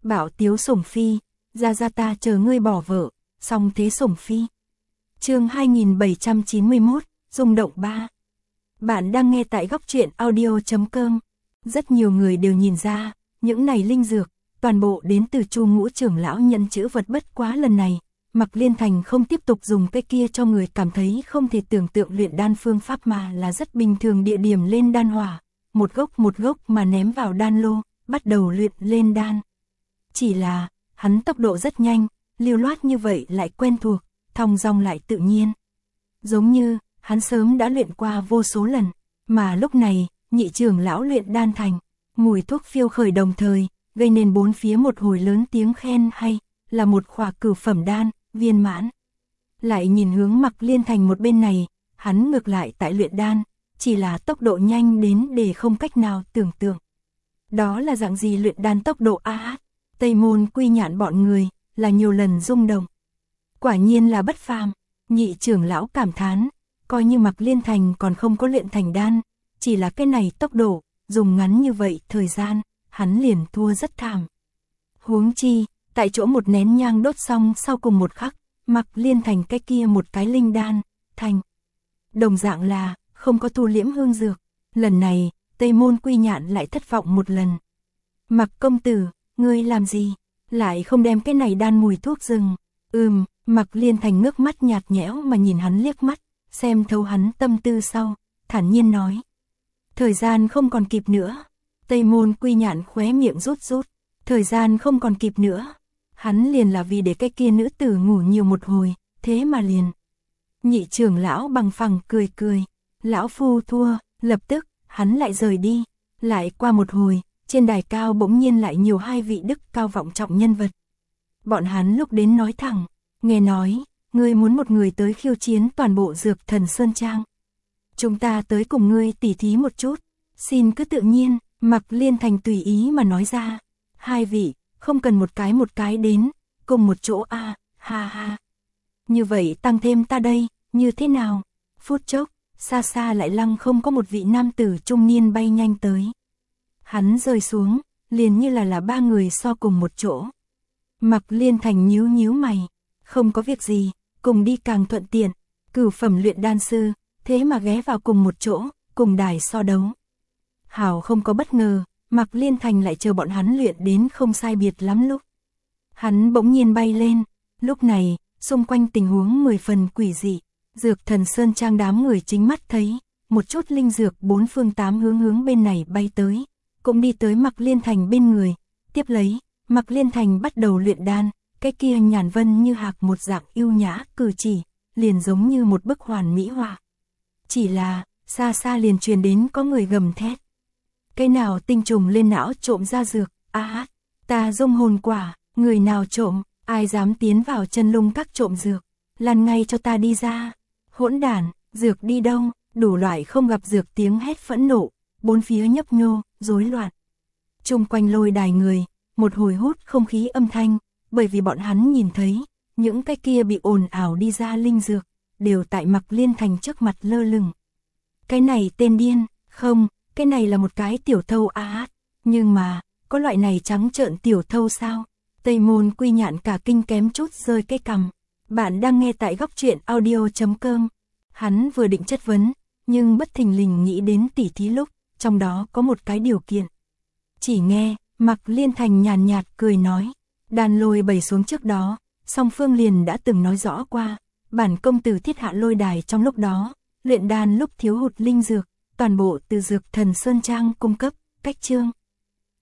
Bảo tiếu sủng phi, ra ta chờ ngươi bỏ vợ, song thế sủng phi. Chương 2791, rung động 3. Bạn đang nghe tại góc truyện audio.com. Rất nhiều người đều nhìn ra, những này linh dược, toàn bộ đến từ Chu Ngũ trưởng lão nhận chữ vật, bất quá lần này, Mạc Liên Thành không tiếp tục dùng cái kia cho người cảm thấy không thể tưởng tượng luyện đan phương pháp, mà là rất bình thường địa điểm lên đan hỏa, một gốc mà ném vào đan lô, bắt đầu luyện lên đan. Chỉ là, hắn tốc độ rất nhanh, lưu loát như vậy lại quen thuộc, thong dong lại tự nhiên. Giống như, hắn sớm đã luyện qua vô số lần, mà lúc này, nhị trưởng lão luyện đan thành, mùi thuốc phiêu khởi đồng thời, gây nên bốn phía một hồi lớn tiếng khen hay, là một khỏa cửu phẩm đan, viên mãn. Lại nhìn hướng Mạc Liên Thành một bên này, hắn ngược lại tại luyện đan, chỉ là tốc độ nhanh đến để không cách nào tưởng tượng. Đó là dạng gì luyện đan tốc độ a? Tây Môn Quy Nhạn bọn người, là nhiều lần rung động. Quả nhiên là bất phàm, nhị trưởng lão cảm thán, coi như Mạc Liên Thành còn không có luyện thành đan, chỉ là cái này tốc độ, dùng ngắn như vậy thời gian, hắn liền thua rất thảm. Huống chi, tại chỗ một nén nhang đốt xong sau cùng một khắc, Mạc Liên Thành cái kia một cái linh đan, thành. Đồng dạng là, không có thu liễm hương dược, lần này, Tây Môn Quy Nhạn lại thất vọng một lần. Mạc công tử, ngươi làm gì, lại không đem cái này đan mùi thuốc rừng? Mạc Liên Thành ngước mắt nhạt nhẽo mà nhìn hắn liếc mắt, xem thấu hắn tâm tư sau, thản nhiên nói. Thời gian không còn kịp nữa. Tây Môn Quy Nhạn khóe miệng rút, thời gian không còn kịp nữa. Hắn liền là vì để cái kia nữ tử ngủ nhiều một hồi, thế mà liền. Nhị trưởng lão bằng phẳng cười, lão phu thua, lập tức, hắn lại rời đi. Lại qua một hồi, trên đài cao bỗng nhiên lại nhiều hai vị đức cao vọng trọng nhân vật. Bọn hắn lúc đến nói thẳng, nghe nói, ngươi muốn một người tới khiêu chiến toàn bộ Dược Thần Sơn Trang. Chúng ta tới cùng ngươi tỉ thí một chút, xin cứ tự nhiên. Mạc Liên Thành tùy ý mà nói ra, hai vị, không cần một cái đến, cùng một chỗ a, ha. Như vậy tăng thêm ta đây, như thế nào? Phút chốc, xa lại lăng không có một vị nam tử trung niên bay nhanh tới. Hắn rơi xuống, liền như là ba người so cùng một chỗ. Mạc Liên Thành nhíu mày, không có việc gì, cùng đi càng thuận tiện, cửu phẩm luyện đan sư, thế mà ghé vào cùng một chỗ, cùng đài so đấu. Hảo không có bất ngờ, Mạc Liên Thành lại chờ bọn hắn luyện đến không sai biệt lắm lúc. Hắn bỗng nhiên bay lên, lúc này, xung quanh tình huống 10 phần quỷ dị, Dược Thần Sơn Trang đám người chính mắt thấy, một chút linh dược bốn phương tám hướng bên này bay tới, cũng đi tới Mạc Liên Thành bên người, tiếp lấy, Mạc Liên Thành bắt đầu luyện đan, cái kia nhàn vân như hạc một dạng yêu nhã cử chỉ, liền giống như một bức hoàn mỹ họa. Chỉ là, xa liền truyền đến có người gầm thét. Cái nào tinh trùng lên não trộm ra dược, ta dung hồn quả, người nào trộm, ai dám tiến vào chân lung các trộm dược, lăn ngay cho ta đi ra, hỗn đản, dược đi đâu, đủ loại không gặp dược tiếng hét phẫn nộ, bốn phía nhấp nhô, rối loạn. Chung quanh lôi đài người, một hồi hút không khí âm thanh, bởi vì bọn hắn nhìn thấy, những cái kia bị ồn ào đi ra linh dược, đều tại Mạc Liên Thành trước mặt lơ lửng. Cái này tên điên, không, cái này là một cái tiểu thâu nhưng mà, có loại này trắng trợn tiểu thâu sao? Tây Môn Quy Nhạn cả kinh kém chút rơi cái cằm. Bạn đang nghe tại góc truyện audio.com. Hắn vừa định chất vấn, nhưng bất thình lình nghĩ đến tỉ thí lúc, trong đó có một cái điều kiện. Chỉ nghe, Mạc Liên Thành nhàn nhạt cười nói, đàn lôi bày xuống trước đó, song phương liền đã từng nói rõ qua, bản công tử thiết hạ lôi đài trong lúc đó, luyện đan lúc thiếu hụt linh dược, toàn bộ từ Dược Thần Sơn Trang cung cấp, cách chương.